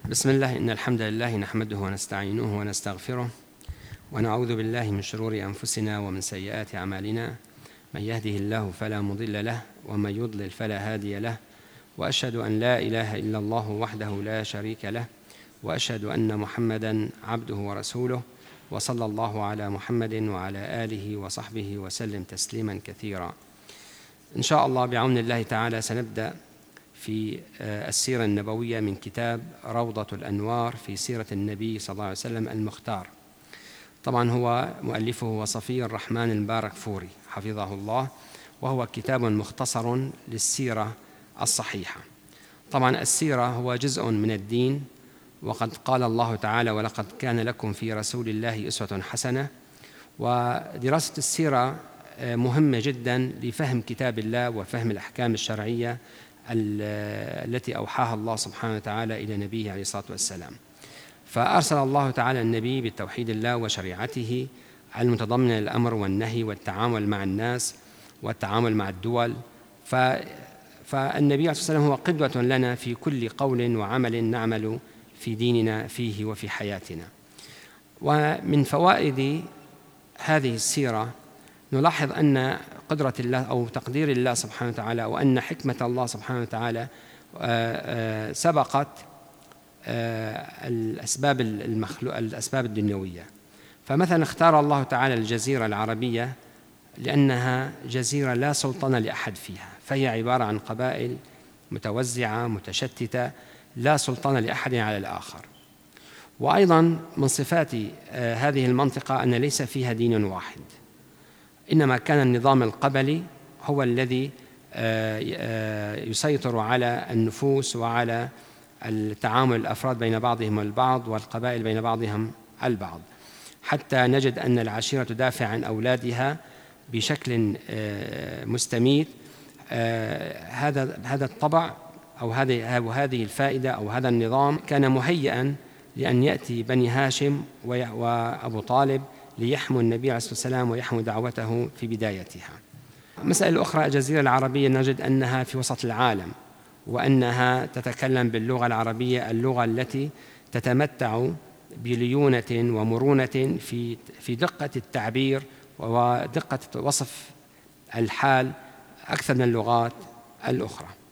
بسم الله، إن الحمد لله نحمده ونستعينه ونستغفره ونعوذ بالله من شرور أنفسنا ومن سيئات أعمالنا. من يهده الله فلا مضل له ومن يضلل فلا هادي له، وأشهد أن لا إله إلا الله وحده لا شريك له، وأشهد أن محمدًا عبده ورسوله، وصلى الله على محمد وعلى آله وصحبه وسلم تسليمًا كثيرا. إن شاء الله بعون الله تعالى سنبدأ في السيرة النبوية من كتاب روضة الأنوار في سيرة النبي صلى الله عليه وسلم المختار. طبعا هو مؤلفه وصفي الرحمن المباركفوري حفظه الله، وهو كتاب مختصر للسيرة الصحيحة. طبعا السيرة هو جزء من الدين، وقد قال الله تعالى: ولقد كان لكم في رسول الله أسوة حسنة. ودراسة السيرة مهمة جدا لفهم كتاب الله وفهم الأحكام الشرعية التي أوحاها الله سبحانه وتعالى إلى نبيه عليه الصلاة والسلام. فأرسل الله تعالى النبي بتوحيد الله وشريعته المتضمنة للأمر والنهي والتعامل مع الناس والتعامل مع الدول. فالنبي عليه الصلاة والسلام هو قدوة لنا في كل قول وعمل نعمل في ديننا فيه وفي حياتنا. ومن فوائد هذه السيرة نلاحظ أن قدرة الله أو تقدير الله سبحانه وتعالى، وأن حكمة الله سبحانه وتعالى سبقت الأسباب الدنيوية. فمثلا اختار الله تعالى الجزيرة العربية لأنها جزيرة لا سلطان لأحد فيها، فهي عبارة عن قبائل متوزعة متشتتة لا سلطان لأحد على الآخر. وأيضا من صفات هذه المنطقة أن ليس فيها دين واحد، إنما كان النظام القبلي هو الذي يسيطر على النفوس وعلى التعامل الأفراد بين بعضهم البعض والقبائل بين بعضهم البعض، حتى نجد أن العشيرة تدافع عن أولادها بشكل مستميت. هذا الطبع أو هذه الفائدة أو هذا النظام كان مهيئا لأن يأتي بني هاشم وأبو طالب ليحموا النبي عليه الصلاة والسلام ويحموا دعوته في بدايتها. مسألة أخرى، الجزيرة العربية نجد أنها في وسط العالم، وأنها تتكلم باللغة العربية، اللغة التي تتمتع بليونة ومرونة في دقة التعبير ودقة وصف الحال أكثر من اللغات الأخرى.